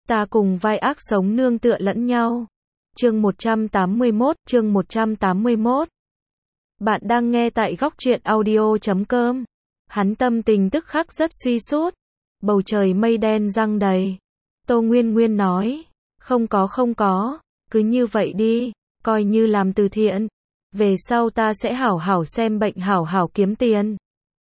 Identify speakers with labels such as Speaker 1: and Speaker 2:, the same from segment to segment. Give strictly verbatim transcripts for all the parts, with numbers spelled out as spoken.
Speaker 1: Ta cùng vai ác sống nương tựa lẫn nhau. Chương một trăm tám mươi mốt, chương một trăm tám mươi mốt. Bạn đang nghe tại góc truyện audio chấm com. Hắn tâm tình tức khắc rất suy sút. Bầu trời mây đen giăng đầy. Tô Nguyên Nguyên nói, không có không có, cứ như vậy đi, coi như làm từ thiện. Về sau ta sẽ hảo hảo xem bệnh, hảo hảo kiếm tiền.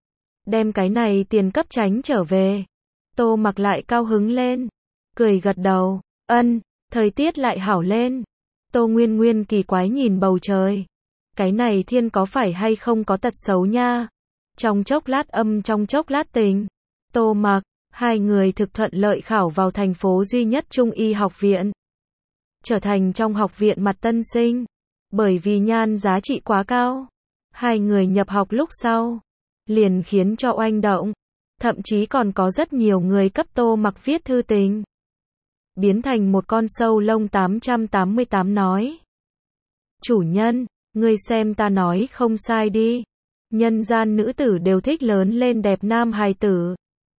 Speaker 1: Đem cái này tiền cấp tránh trở về. Tô Mặc lại cao hứng lên, cười gật đầu, ân, thời tiết lại hảo lên. Tô Nguyên Nguyên kỳ quái nhìn bầu trời. Cái này thiên có phải hay không có tật xấu nha. Trong chốc lát âm trong chốc lát tình. Tô Mặc, hai người thực thuận lợi khảo vào thành phố duy nhất Trung y học viện. Trở thành trong học viện mặt tân sinh. Bởi vì nhan giá trị quá cao. Hai người nhập học lúc sau. Liền khiến cho oanh động. Thậm chí còn có rất nhiều người cấp Tô Mặc viết thư tình. Biến thành một con sâu lông tám trăm tám mươi tám nói. Chủ nhân, ngươi xem ta nói không sai đi. Nhân gian nữ tử đều thích lớn lên đẹp nam hài tử.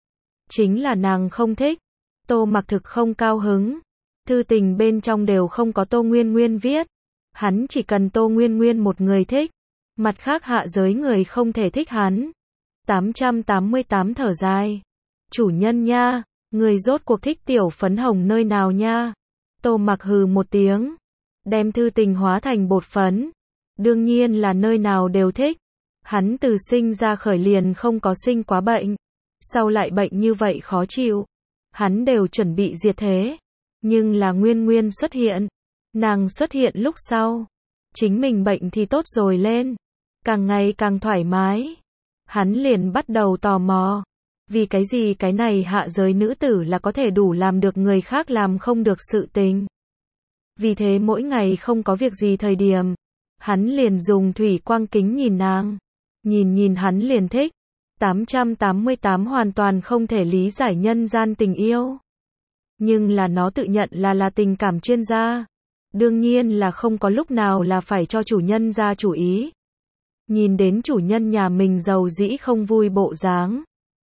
Speaker 1: Chính là nàng không thích. Tô Mặc thực không cao hứng. Thư tình bên trong đều không có Tô Nguyên Nguyên viết. Hắn chỉ cần Tô Nguyên Nguyên một người thích. Mặt khác hạ giới người không thể thích hắn. tám trăm tám mươi tám thở dài. Chủ nhân nha, người rốt cuộc thích tiểu phấn hồng nơi nào nha. Tô Mặc hừ một tiếng. Đem thư tình hóa thành bột phấn. Đương nhiên là nơi nào đều thích. Hắn từ sinh ra khởi liền không có sinh quá bệnh. Sau lại bệnh như vậy khó chịu. Hắn đều chuẩn bị diệt thế. Nhưng là Nguyên Nguyên xuất hiện. Nàng xuất hiện lúc sau. Chính mình bệnh thì tốt rồi lên. Càng ngày càng thoải mái. Hắn liền bắt đầu tò mò. Vì cái gì cái này hạ giới nữ tử là có thể đủ làm được người khác làm không được sự tình. Vì thế mỗi ngày không có việc gì thời điểm. Hắn liền dùng thủy quang kính nhìn nàng. Nhìn nhìn hắn liền thích. tám trăm tám mươi tám hoàn toàn không thể lý giải nhân gian tình yêu. Nhưng là nó tự nhận là là tình cảm chuyên gia. Đương nhiên là không có lúc nào là phải cho chủ nhân ra chủ ý. Nhìn đến chủ nhân nhà mình giàu dĩ không vui bộ dáng.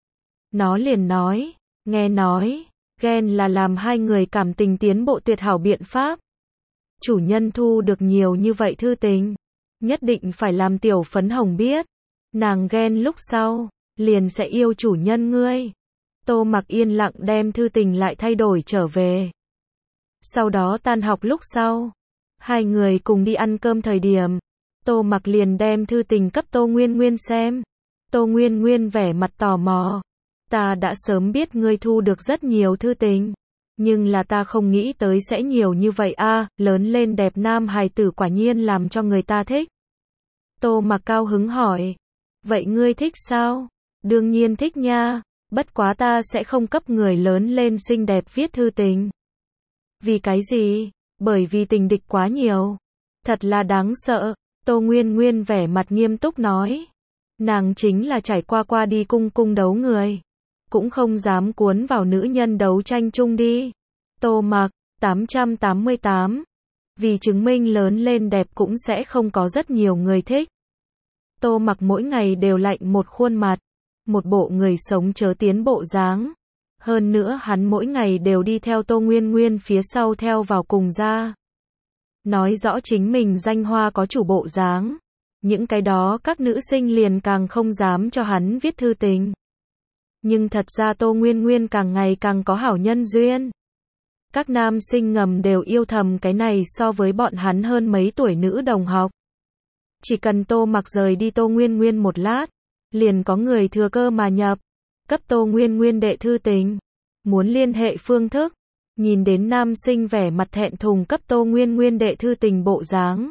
Speaker 1: Nó liền nói, nghe nói, ghen là làm hai người cảm tình tiến bộ tuyệt hảo biện pháp. Chủ nhân thu được nhiều như vậy thư tình. Nhất định phải làm tiểu phấn hồng biết. Nàng ghen lúc sau, liền sẽ yêu chủ nhân ngươi. Tô Mặc yên lặng đem thư tình lại thay đổi trở về. Sau đó tan học lúc sau, hai người cùng đi ăn cơm thời điểm. Tô Mặc liền đem thư tình cấp Tô Nguyên Nguyên xem. Tô Nguyên Nguyên vẻ mặt tò mò. Ta đã sớm biết ngươi thu được rất nhiều thư tình. Nhưng là ta không nghĩ tới sẽ nhiều như vậy a, à, lớn lên đẹp nam hài tử quả nhiên làm cho người ta thích. Tô Mặc cao hứng hỏi. Vậy ngươi thích sao? Đương nhiên thích nha. Bất quá ta sẽ không cấp người lớn lên xinh đẹp viết thư tình. Vì cái gì? Bởi vì tình địch quá nhiều. Thật là đáng sợ. Tô Nguyên Nguyên vẻ mặt nghiêm túc nói. Nàng chính là trải qua qua đi cung cung đấu người. Cũng không dám cuốn vào nữ nhân đấu tranh chung đi. Tô Mặc, tám trăm tám mươi tám. Vì chứng minh lớn lên đẹp cũng sẽ không có rất nhiều người thích. Tô Mặc mỗi ngày đều lạnh một khuôn mặt. Một bộ người sống chớ tiến bộ dáng. Hơn nữa hắn mỗi ngày đều đi theo Tô Nguyên Nguyên phía sau theo vào cùng ra. Nói rõ chính mình danh hoa có chủ bộ dáng. Những cái đó các nữ sinh liền càng không dám cho hắn viết thư tình. Nhưng thật ra Tô Nguyên Nguyên càng ngày càng có hảo nhân duyên. Các nam sinh ngầm đều yêu thầm cái này so với bọn hắn hơn mấy tuổi nữ đồng học. Chỉ cần Tô Mặc rời đi Tô Nguyên Nguyên một lát. Liền có người thừa cơ mà nhập. Cấp Tô Nguyên Nguyên đệ thư tình. Muốn liên hệ phương thức. Nhìn đến nam sinh vẻ mặt thẹn thùng cấp Tô Nguyên Nguyên đệ thư tình bộ dáng.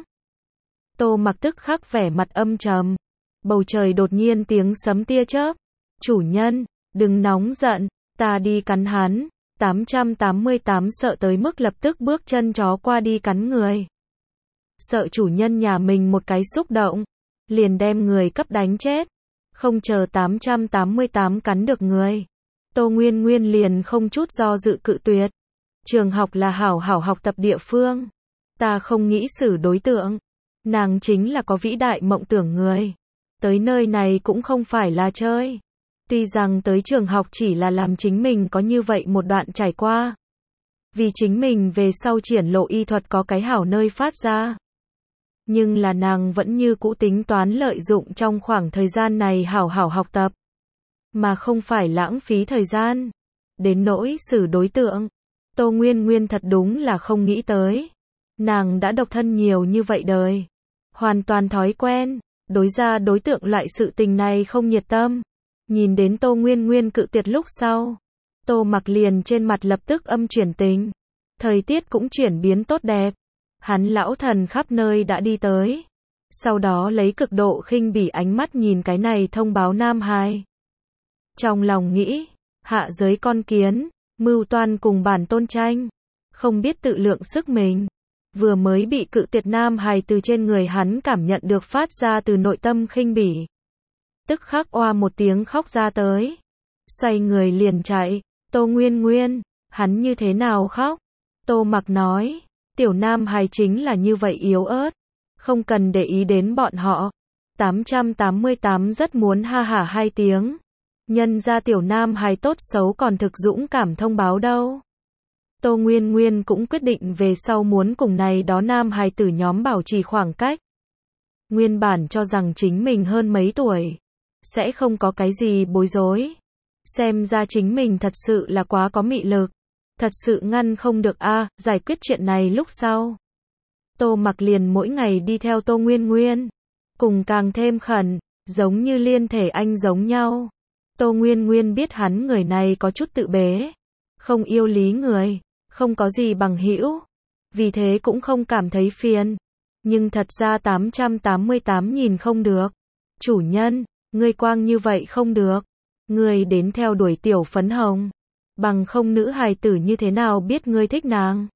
Speaker 1: Tô Mặc tức khắc vẻ mặt âm trầm. Bầu trời đột nhiên tiếng sấm tia chớp. Chủ nhân, đừng nóng giận, ta đi cắn hắn. tám trăm tám mươi tám sợ tới mức lập tức bước chân chó qua đi cắn người. Sợ chủ nhân nhà mình một cái xúc động. Liền đem người cấp đánh chết. Không chờ tám trăm tám mươi tám cắn được người. Tô Nguyên Nguyên liền không chút do dự cự tuyệt. Trường học là hảo hảo học tập địa phương. Ta không nghĩ xử đối tượng. Nàng chính là có vĩ đại mộng tưởng người. Tới nơi này cũng không phải là chơi. Tuy rằng tới trường học chỉ là làm chính mình có như vậy một đoạn trải qua. vì chính mình về sau triển lộ y thuật có cái hảo nơi phát ra. Nhưng là nàng vẫn như cũ tính toán lợi dụng trong khoảng thời gian này hảo hảo học tập, mà không phải lãng phí thời gian. Đến nỗi xử đối tượng, Tô Nguyên Nguyên thật đúng là không nghĩ tới. Nàng đã độc thân nhiều như vậy đời, hoàn toàn thói quen, đối ra đối tượng loại sự tình này không nhiệt tâm. Nhìn đến Tô Nguyên Nguyên cự tuyệt lúc sau, Tô Mặc liền trên mặt lập tức âm chuyển tình. Thời tiết cũng chuyển biến tốt đẹp. Hắn lão thần khắp nơi đã đi tới. Sau đó lấy cực độ khinh bỉ ánh mắt nhìn cái này thông báo nam hài. Trong lòng nghĩ, hạ giới con kiến, mưu toan cùng bản tôn tranh, không biết tự lượng sức mình. Vừa mới bị cự tuyệt nam hài từ trên người hắn cảm nhận được phát ra từ nội tâm khinh bỉ. Tức khắc oa một tiếng khóc ra tới. Xoay người liền chạy. Tô Nguyên Nguyên, hắn như thế nào khóc? Tô Mặc nói, tiểu nam hài chính là như vậy yếu ớt, không cần để ý đến bọn họ. tám trăm tám mươi tám rất muốn ha hả hai tiếng. Nhân ra tiểu nam hài tốt xấu còn thực dũng cảm thông báo đâu. Tô Nguyên Nguyên cũng quyết định về sau muốn cùng này đó nam hài tử nhóm bảo trì khoảng cách. Nguyên bản cho rằng chính mình hơn mấy tuổi, sẽ không có cái gì bối rối. Xem ra chính mình thật sự là quá có mị lực. Thật sự ngăn không được a, à, giải quyết chuyện này lúc sau. Tô Mặc liền mỗi ngày đi theo Tô Nguyên Nguyên. Cùng càng thêm khẩn, giống như liên thể anh giống nhau. Tô Nguyên Nguyên biết hắn người này có chút tự bế. Không yêu lý người, không có gì bằng hữu. Vì thế cũng không cảm thấy phiền. Nhưng thật ra tám trăm tám mươi tám nhìn không được. Chủ nhân, ngươi quang như vậy không được. Ngươi đến theo đuổi tiểu phấn hồng. Bằng không nữ hài tử như thế nào biết ngươi thích nàng.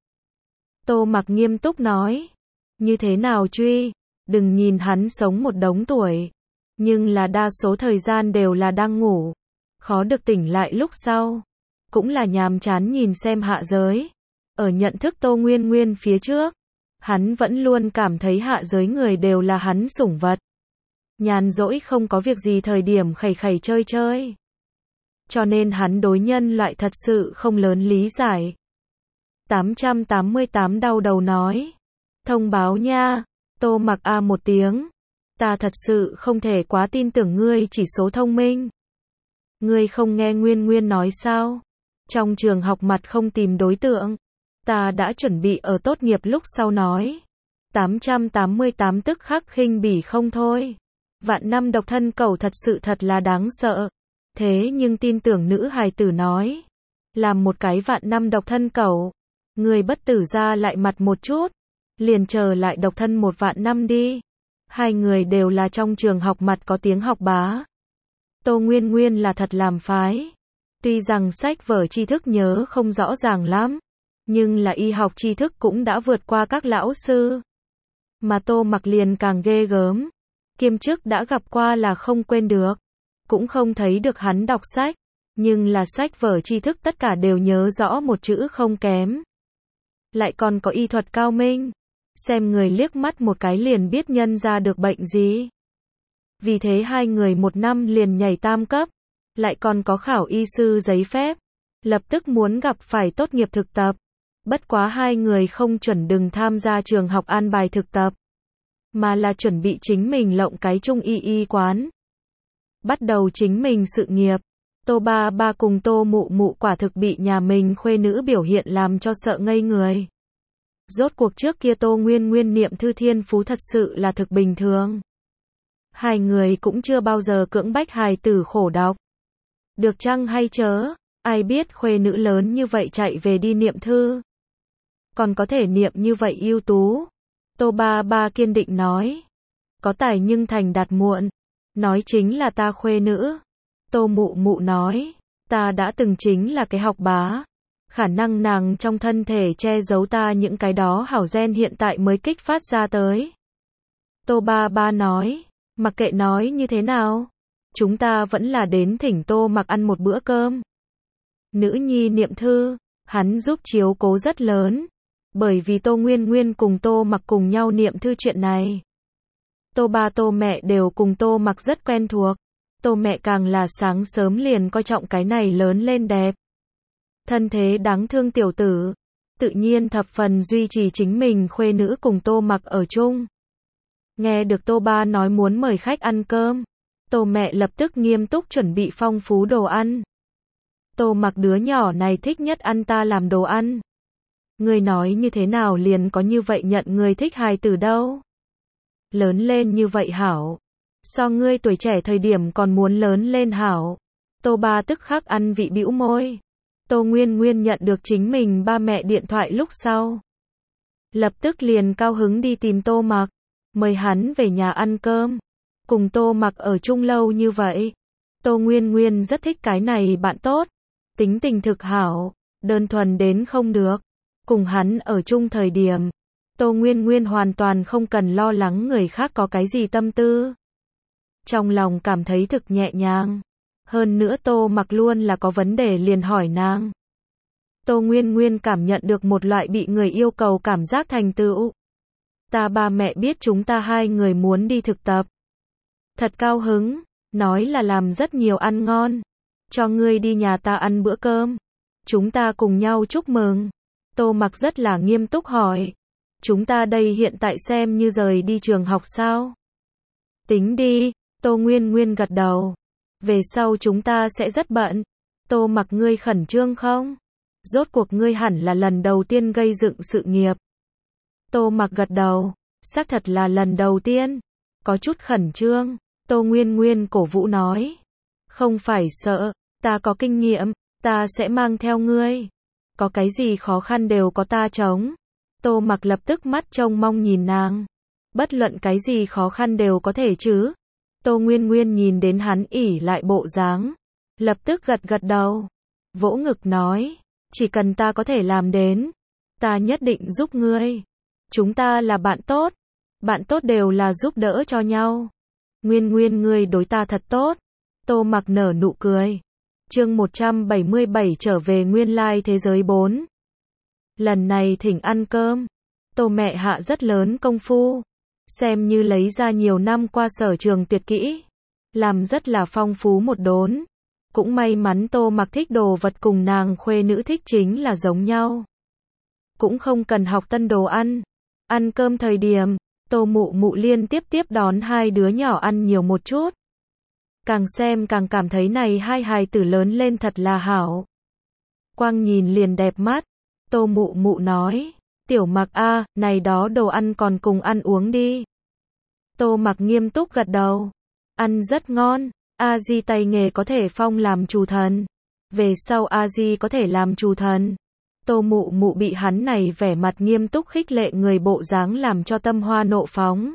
Speaker 1: Tô Mặc nghiêm túc nói. Như thế nào truy, đừng nhìn hắn sống một đống tuổi. Nhưng là đa số thời gian đều là đang ngủ. Khó được tỉnh lại lúc sau. Cũng là nhàm chán nhìn xem hạ giới. Ở nhận thức Tô Nguyên Nguyên phía trước, hắn vẫn luôn cảm thấy hạ giới người đều là hắn sủng vật. Nhàn rỗi không có việc gì thời điểm khẩy khẩy chơi chơi. Cho nên hắn đối nhân loại thật sự không lớn lý giải. tám trăm tám mươi tám đau đầu nói. Thông báo nha. Tô Mặc a một tiếng. Ta thật sự không thể quá tin tưởng ngươi chỉ số thông minh. Ngươi không nghe Nguyên Nguyên nói sao? Trong trường học mặt không tìm đối tượng. Ta đã chuẩn bị ở tốt nghiệp lúc sau nói. tám trăm tám mươi tám tức khắc khinh bỉ không thôi. Vạn năm độc thân cẩu thật sự thật là đáng sợ. Thế nhưng tin tưởng nữ hài tử nói. Làm một cái vạn năm độc thân cẩu. Người bất tử ra lại mặt một chút. Liền chờ lại độc thân một vạn năm đi. Hai người đều là trong trường học mặt có tiếng học bá. Tô Nguyên Nguyên là thật làm phái. Tuy rằng sách vở tri thức nhớ không rõ ràng lắm. Nhưng là y học tri thức cũng đã vượt qua các lão sư. Mà Tô Mặc liền càng ghê gớm. Kiêm chức đã gặp qua là không quên được. Cũng không thấy được hắn đọc sách. Nhưng là sách vở tri thức tất cả đều nhớ rõ một chữ không kém. Lại còn có y thuật cao minh. Xem người liếc mắt một cái liền biết nhân ra được bệnh gì. Vì thế hai người một năm liền nhảy tam cấp. Lại còn có khảo y sư giấy phép. Lập tức muốn gặp phải tốt nghiệp thực tập. Bất quá hai người không chuẩn đừng tham gia trường học an bài thực tập. Mà là chuẩn bị chính mình lộng cái trung y y quán. Bắt đầu chính mình sự nghiệp. Tô ba ba cùng Tô mụ mụ quả thực bị nhà mình khuê nữ biểu hiện làm cho sợ ngây người. Rốt cuộc trước kia Tô Nguyên Nguyên niệm thư thiên phú thật sự là thực bình thường. Hai người cũng chưa bao giờ cưỡng bách hài tử khổ đọc. Được chăng hay chớ, ai biết khuê nữ lớn như vậy chạy về đi niệm thư. Còn có thể niệm như vậy ưu tú. Tô ba ba kiên định nói. Có tài nhưng thành đạt muộn. Nói chính là ta khuê nữ. Tô mụ mụ nói. Ta đã từng chính là cái học bá. Khả năng nàng trong thân thể che giấu ta những cái đó hảo gen hiện tại mới kích phát ra tới. Tô ba ba nói. Mặc kệ nói như thế nào. Chúng ta vẫn là đến thỉnh Tô Mặc ăn một bữa cơm. Nữ nhi niệm thư. Hắn giúp chiếu cố rất lớn. Bởi vì Tô Nguyên Nguyên cùng Tô Mặc cùng nhau niệm thư chuyện này. Tô ba Tô mẹ đều cùng Tô Mặc rất quen thuộc. Tô mẹ càng là sáng sớm liền coi trọng cái này lớn lên đẹp. Thân thế đáng thương tiểu tử. tự nhiên thập phần duy trì chính mình khuê nữ cùng Tô Mặc ở chung. Nghe được Tô Ba nói muốn mời khách ăn cơm, Tô mẹ lập tức nghiêm túc chuẩn bị phong phú đồ ăn. Tô Mặc đứa nhỏ này thích nhất ăn ta làm đồ ăn. Ngươi nói như thế nào liền có như vậy nhận người thích hài tử đâu. Lớn lên như vậy hảo. So ngươi tuổi trẻ thời điểm còn muốn lớn lên hảo. Tô Ba tức khắc ăn vị bĩu môi. Tô Nguyên Nguyên nhận được chính mình ba mẹ điện thoại lúc sau. Lập tức liền cao hứng đi tìm Tô Mặc, mời hắn về nhà ăn cơm. Cùng Tô Mặc ở chung lâu như vậy. Tô Nguyên Nguyên rất thích cái này bạn tốt. Tính tình thực hảo, đơn thuần đến không được. Cùng hắn ở chung thời điểm, Tô Nguyên Nguyên hoàn toàn không cần lo lắng người khác có cái gì tâm tư. Trong lòng cảm thấy thực nhẹ nhàng. Hơn nữa Tô Mặc luôn là có vấn đề liền hỏi nàng. Tô Nguyên Nguyên cảm nhận được một loại bị người yêu cầu cảm giác thành tựu. Ta ba mẹ biết chúng ta hai người muốn đi thực tập. Thật cao hứng, nói là làm rất nhiều ăn ngon. Cho ngươi đi nhà ta ăn bữa cơm. Chúng ta cùng nhau chúc mừng. Tô Mặc rất là nghiêm túc hỏi. Chúng ta đây hiện tại xem như rời đi trường học sao? Tính đi, Tô Nguyên Nguyên gật đầu. Về sau chúng ta sẽ rất bận. Tô Mặc ngươi khẩn trương không? Rốt cuộc ngươi hẳn là lần đầu tiên gây dựng sự nghiệp. Tô Mặc gật đầu. Xác thật là lần đầu tiên. Có chút khẩn trương. Tô Nguyên Nguyên cổ vũ nói. Không phải sợ, ta có kinh nghiệm, ta sẽ mang theo ngươi. Có cái gì khó khăn đều có ta chống. Tô Mặc lập tức mắt trông mong nhìn nàng. Bất luận cái gì khó khăn đều có thể chứ. Tô Nguyên Nguyên nhìn đến hắn ỉ lại bộ dáng, lập tức gật gật đầu. Vỗ ngực nói, chỉ cần ta có thể làm đến, ta nhất định giúp ngươi. Chúng ta là bạn tốt. Bạn tốt đều là giúp đỡ cho nhau. Nguyên Nguyên ngươi đối ta thật tốt. Tô Mặc nở nụ cười. Chương một trăm bảy mươi bảy trở về nguyên lai thế giới bốn. Lần này thỉnh ăn cơm, Tô mẹ hạ rất lớn công phu, xem như lấy ra nhiều năm qua sở trường tuyệt kỹ, làm rất là phong phú một đốn. Cũng may mắn Tô Mặc thích đồ vật cùng nàng khuê nữ thích chính là giống nhau. Cũng không cần học tân đồ ăn. Ăn cơm thời điểm, Tô mụ mụ liên tiếp tiếp đón hai đứa nhỏ ăn nhiều một chút. Càng xem càng cảm thấy này hai hài tử lớn lên thật là hảo. Quang nhìn liền đẹp mắt. Tô mụ mụ nói, Tiểu Mặc a, này đó đồ ăn còn cùng ăn uống đi. Tô Mặc nghiêm túc gật đầu. Ăn rất ngon, A Di tay nghề có thể phong làm chủ thần. Về sau A Di có thể làm chủ thần. Tô mụ mụ bị hắn này vẻ mặt nghiêm túc khích lệ người bộ dáng làm cho tâm hoa nộ phóng.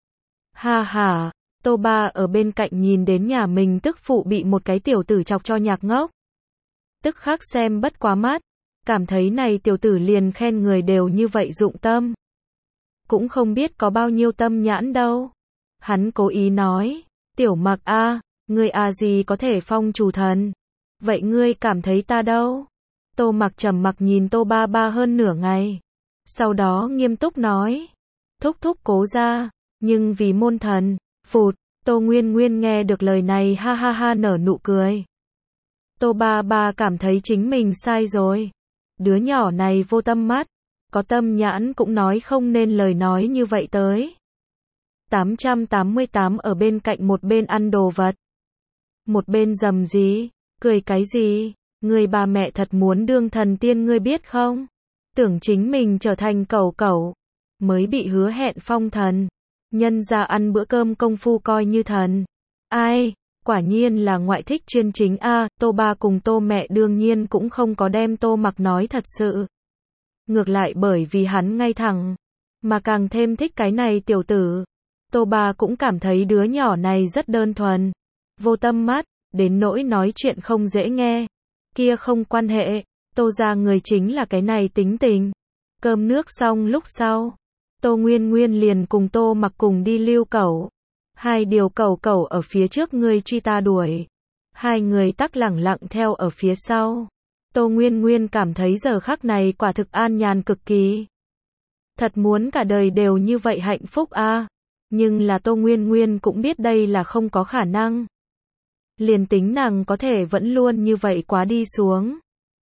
Speaker 1: Ha ha, Tô Ba ở bên cạnh nhìn đến nhà mình tức phụ bị một cái tiểu tử chọc cho nhạc ngốc. Tức khắc xem bất quá mắt, cảm thấy này tiểu tử liền khen người đều như vậy dụng tâm. Cũng không biết có bao nhiêu tâm nhãn đâu. Hắn cố ý nói, Tiểu Mặc a, ngươi A Di có thể phong chủ thần. Vậy ngươi cảm thấy ta đâu? Tô Mặc trầm mặc nhìn Tô Ba Ba hơn nửa ngày. Sau đó nghiêm túc nói, thúc thúc cố ra, nhưng vì môn thần, phụt. Tô Nguyên Nguyên nghe được lời này ha ha ha nở nụ cười. Tô Ba Ba cảm thấy chính mình sai rồi. Đứa nhỏ này vô tâm mắt, có tâm nhãn cũng nói không nên lời nói như vậy tới. tám trăm tám mươi tám ở bên cạnh một bên ăn đồ vật. Một bên rầm gì, cười cái gì, người bà mẹ thật muốn đương thần tiên ngươi biết không? Tưởng chính mình trở thành cẩu cẩu, mới bị hứa hẹn phong thần. Nhân ra ăn bữa cơm công phu coi như thần. Ai, quả nhiên là ngoại thích chuyên chính a. À, Tô Ba cùng Tô mẹ đương nhiên cũng không có đem Tô Mặc nói thật sự. Ngược lại bởi vì hắn ngay thẳng, mà càng thêm thích cái này tiểu tử. Tô Ba cũng cảm thấy đứa nhỏ này rất đơn thuần, vô tâm mắt, đến nỗi nói chuyện không dễ nghe. Kia không quan hệ, Tô ra người chính là cái này tính tình. Cơm nước xong lúc sau, Tô Nguyên Nguyên liền cùng Tô Mặc cùng đi lưu cẩu. Hai điều cẩu cẩu ở phía trước người truy ta đuổi. Hai người tắc lẳng lặng theo ở phía sau. Tô Nguyên Nguyên cảm thấy giờ khắc này quả thực an nhàn cực kỳ. Thật muốn cả đời đều như vậy hạnh phúc a. À. Nhưng là Tô Nguyên Nguyên cũng biết đây là không có khả năng. Liền tính nàng có thể vẫn luôn như vậy quá đi xuống.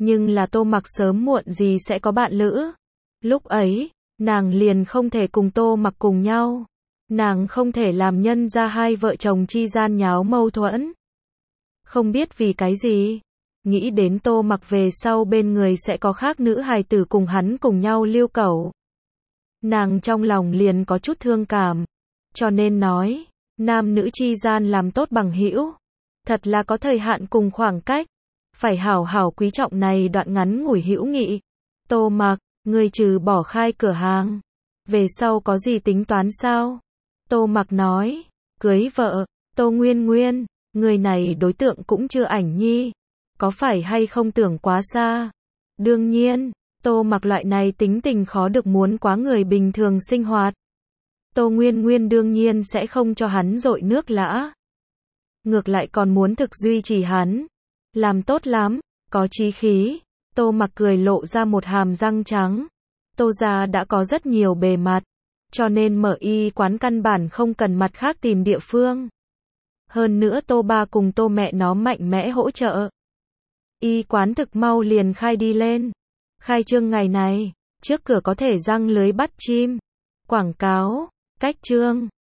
Speaker 1: Nhưng là Tô Mặc sớm muộn gì sẽ có bạn lữ. Lúc ấy, nàng liền không thể cùng Tô Mặc cùng nhau. Nàng không thể làm nhân ra hai vợ chồng chi gian nháo mâu thuẫn. Không biết vì cái gì. Nghĩ đến Tô Mặc về sau bên người sẽ có khác nữ hài tử cùng hắn cùng nhau lưu cẩu. Nàng trong lòng liền có chút thương cảm. Cho nên nói, nam nữ chi gian làm tốt bằng hữu. Thật là có thời hạn cùng khoảng cách. Phải hảo hảo quý trọng này đoạn ngắn ngủi hữu nghị. Tô Mặc, ngươi trừ bỏ khai cửa hàng. Về sau có gì tính toán sao? Tô Mặc nói, cưới vợ, Tô Nguyên Nguyên, người này đối tượng cũng chưa ảnh nhi. Có phải hay không tưởng quá xa? Đương nhiên, Tô Mặc loại này tính tình khó được muốn quá người bình thường sinh hoạt. Tô Nguyên Nguyên đương nhiên sẽ không cho hắn dội nước lã. Ngược lại còn muốn thực duy trì hắn. Làm tốt lắm, có chí khí. Tô Mặc cười lộ ra một hàm răng trắng. Tô gia đã có rất nhiều bề mặt. Cho nên mở y quán căn bản không cần mặt khác tìm địa phương. Hơn nữa Tô ba cùng Tô mẹ nó mạnh mẽ hỗ trợ. Y quán thực mau liền khai đi lên. Khai trương ngày này, trước cửa có thể răng lưới bắt chim. Quảng cáo, cách trương,